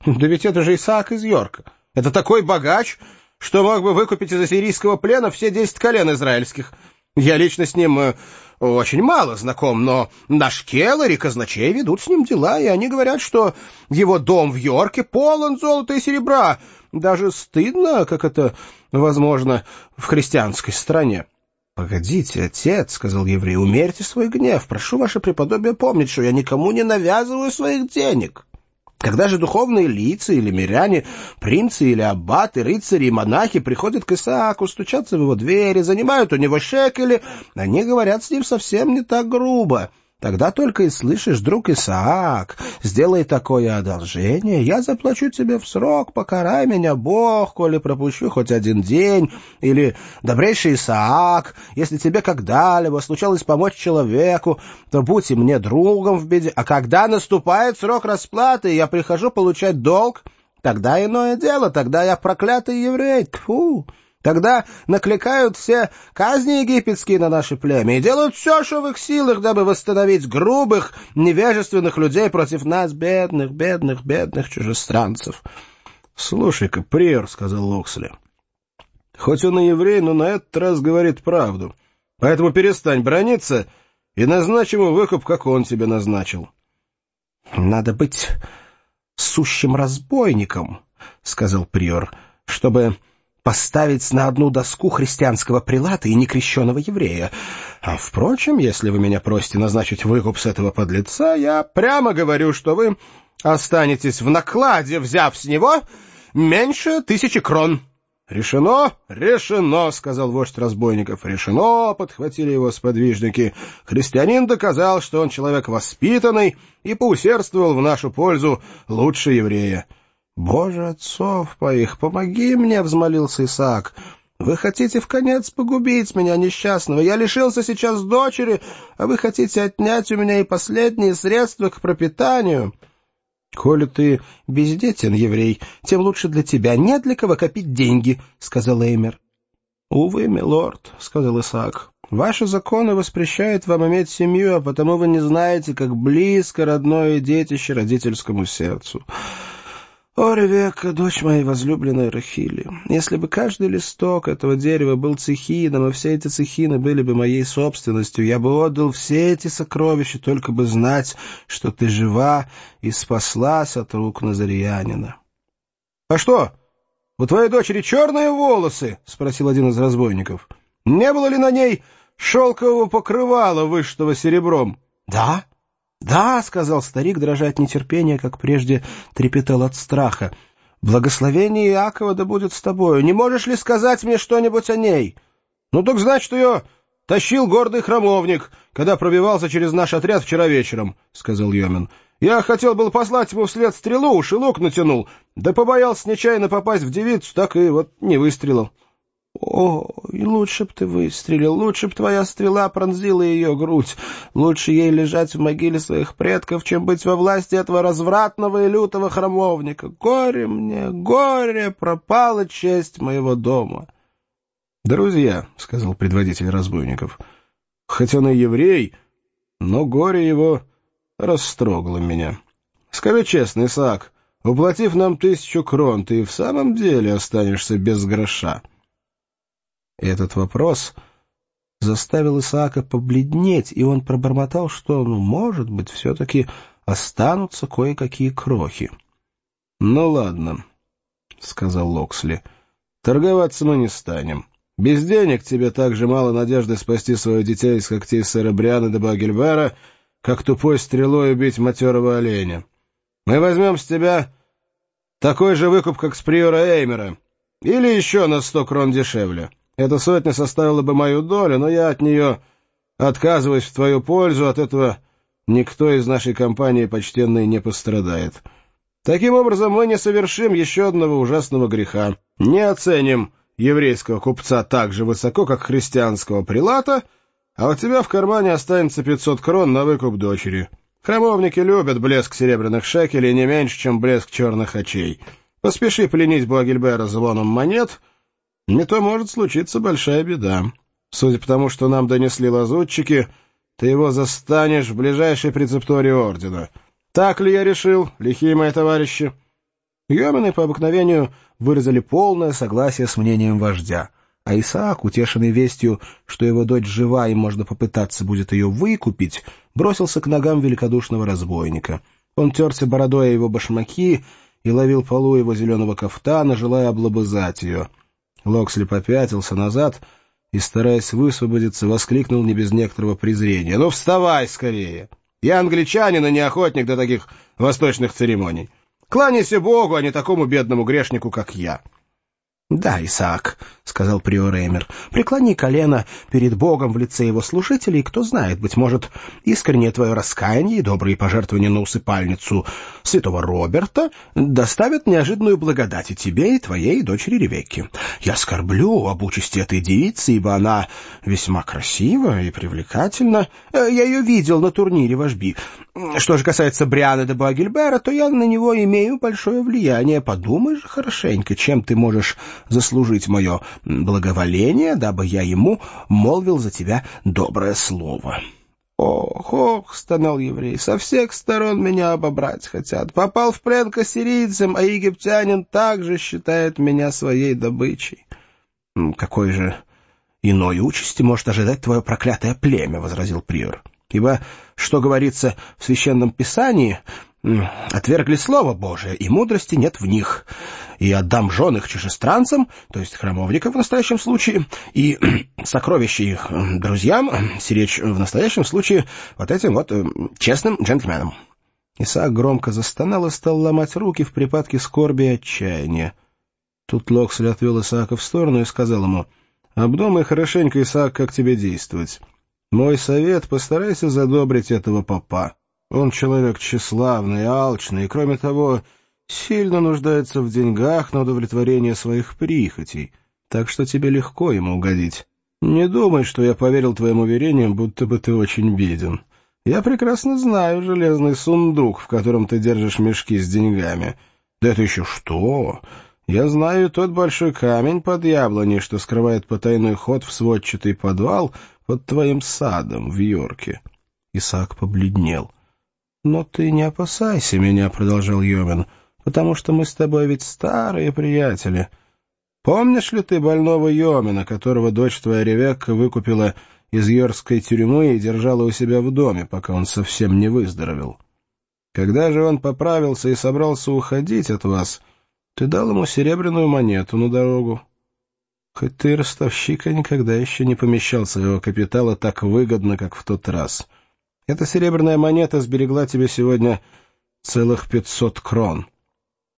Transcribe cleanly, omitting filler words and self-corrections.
Да ведь это же Исаак из Йорка. Это такой богач, что мог бы выкупить из ассирийского плена все 10 колен израильских. Я лично с ним очень мало знаком, но наш Келлер и казначей ведут с ним дела, и они говорят, что его дом в Йорке полон золота и серебра. Даже стыдно, как это возможно в христианской стране. — Погодите, отец, — сказал еврей, — умерьте свой гнев. Прошу ваше преподобие помнить, что я никому не навязываю своих денег. Когда же духовные лица или миряне, принцы или аббаты, рыцари и монахи приходят к Исааку, стучатся в его двери, занимают у него шекели, они говорят с ним совсем не так грубо. Тогда только и слышишь: друг Исаак, сделай такое одолжение, я заплачу тебе в срок, покарай меня Бог, коли пропущу хоть один день. Или: добрейший Исаак, если тебе когда-либо случалось помочь человеку, то будь и мне другом в беде. А когда наступает срок расплаты, и я прихожу получать долг, тогда иное дело, тогда я проклятый еврей. Тьфу! Тогда накликают все казни египетские на наше племя и делают все, что в их силах, дабы восстановить грубых, невежественных людей против нас, бедных чужестранцев. — Слушай-ка, приор, — сказал Локсли, — хоть он и еврей, но на этот раз говорит правду. Поэтому перестань браниться и назначь ему выкуп, как он тебе назначил. — Надо быть сущим разбойником, — сказал приор, — чтобы поставить на одну доску христианского прилата и некрещеного еврея. А, впрочем, если вы меня просите назначить выкуп с этого подлеца, я прямо говорю, что вы останетесь в накладе, взяв с него меньше 1000 крон. — Решено, решено, — сказал вождь разбойников. — Решено, — подхватили его сподвижники. Христианин доказал, что он человек воспитанный и поусердствовал в нашу пользу лучше еврея. — Боже отцов моих, помоги мне, — взмолился Исаак. — Вы хотите вконец погубить меня, несчастного. Я лишился сейчас дочери, а вы хотите отнять у меня и последние средства к пропитанию. — Коли ты бездетен, еврей, тем лучше для тебя. Нет для кого копить деньги, — сказал Эймер. — Увы, милорд, — сказал Исаак, — ваши законы воспрещают вам иметь семью, а потому вы не знаете, как близко родное детище родительскому сердцу. О, Ревекка, дочь моей возлюбленной Рахили, если бы каждый листок этого дерева был цехином, и все эти цехины были бы моей собственностью, я бы отдал все эти сокровища, только бы знать, что ты жива и спаслась от рук назариянина. — А что, у твоей дочери черные волосы? — спросил один из разбойников. — Не было ли на ней шелкового покрывала, вышитого серебром? — Да. — Да, — сказал старик, дрожа от нетерпения, как прежде трепетал от страха. — Благословение Иакова да будет с тобою. Не можешь ли сказать мне что-нибудь о ней? — Ну так значит, ее тащил гордый храмовник, когда пробивался через наш отряд вчера вечером, — сказал Йомин. — Я хотел был послать ему вслед стрелу, уж и лук натянул, да побоялся нечаянно попасть в девицу, так и вот не выстрелил. — О, и лучше б ты выстрелил, лучше б твоя стрела пронзила ее грудь. Лучше ей лежать в могиле своих предков, чем быть во власти этого развратного и лютого храмовника. Горе мне, горе, пропала честь моего дома. — Друзья, — сказал предводитель разбойников, — хоть он и еврей, но горе его растрогало меня. Скажи честно, Исаак, уплатив нам 1000 крон, ты в самом деле останешься без гроша? Этот вопрос заставил Исаака побледнеть, и он пробормотал, что, может быть, все-таки останутся кое-какие крохи. — Ну ладно, — сказал Локсли, — торговаться мы не станем. Без денег тебе так же мало надежды спасти свое дитя из когтей сэра Бриана де Багельбера, как тупой стрелой убить матерого оленя. Мы возьмем с тебя такой же выкуп, как с приора Эймера, или еще на 100 крон дешевле. Эта сотня составила бы мою долю, но я от нее отказываюсь в твою пользу, от этого никто из нашей компании почтенной не пострадает. Таким образом, мы не совершим еще одного ужасного греха, не оценим еврейского купца так же высоко, как христианского прилата, а у тебя в кармане останется 500 крон на выкуп дочери. Храмовники любят блеск серебряных шекелей не меньше, чем блеск черных очей. Поспеши пленить Буагильбера звоном монет, не то может случиться большая беда. Судя по тому, что нам донесли лазутчики, ты его застанешь в ближайшей прецептории ордена. Так ли я решил, лихие мои товарищи? Йомены по обыкновению выразили полное согласие с мнением вождя, а Исаак, утешенный вестью, что его дочь жива и можно попытаться будет ее выкупить, бросился к ногам великодушного разбойника. Он терся бородой о его башмаки и ловил полу его зеленого кафтана, желая облобызать ее. Локсли попятился назад и, стараясь высвободиться, воскликнул не без некоторого презрения: «Ну, вставай скорее! Я англичанин и не охотник до таких восточных церемоний. Кланяйся Богу, а не такому бедному грешнику, как я». «Да, Исаак», — сказал приор Эмер, — «преклони колено перед Богом в лице его служителей, кто знает, быть может, искреннее твое раскаяние и добрые пожертвования на усыпальницу святого Роберта доставят неожиданную благодать и тебе, и твоей дочери Ревекке. Я скорблю об участи этой девицы, ибо она весьма красива и привлекательна. Я ее видел на турнире в Ашби. Что же касается Бриана де Буагильбера, то я на него имею большое влияние. Подумай же хорошенько, чем ты можешь заслужить мое благоволение, дабы я ему молвил за тебя доброе слово». «Ох, ох», — стонал еврей, — «со всех сторон меня обобрать хотят. Попал в плен к ассирийцам, а египтянин также считает меня своей добычей». «Какой же иной участи может ожидать твое проклятое племя?» — возразил приор. «Ибо, что говорится в Священном Писании, отвергли Слово Божие, и мудрости нет в них. И отдам жен их чужестранцам, то есть храмовникам в настоящем случае, и сокровища их друзьям, сиречь в настоящем случае вот этим вот честным джентльменам». Исаак громко застонал и стал ломать руки в припадке скорби и отчаяния. Тут Локсли отвел Исаака в сторону и сказал ему: «Обдумай хорошенько, Исаак, как тебе действовать. Мой совет — постарайся задобрить этого попа. Он человек тщеславный, алчный, и, кроме того, сильно нуждается в деньгах на удовлетворение своих прихотей, так что тебе легко ему угодить. Не думай, что я поверил твоим уверениям, будто бы ты очень беден. Я прекрасно знаю железный сундук, в котором ты держишь мешки с деньгами. Да это еще что? Я знаю тот большой камень под яблоней, что скрывает потайной ход в сводчатый подвал под твоим садом в Йорке». Исаак побледнел. «Но ты не опасайся меня», — продолжал Йомен, — «потому что мы с тобой ведь старые приятели. Помнишь ли ты больного Йомена, которого дочь твоя Ревекка выкупила из йоркской тюрьмы и держала у себя в доме, пока он совсем не выздоровел? Когда же он поправился и собрался уходить от вас, ты дал ему серебряную монету на дорогу. Хоть ты и ростовщик, а никогда еще не помещал своего капитала так выгодно, как в тот раз. Эта серебряная монета сберегла тебе сегодня целых 500 крон.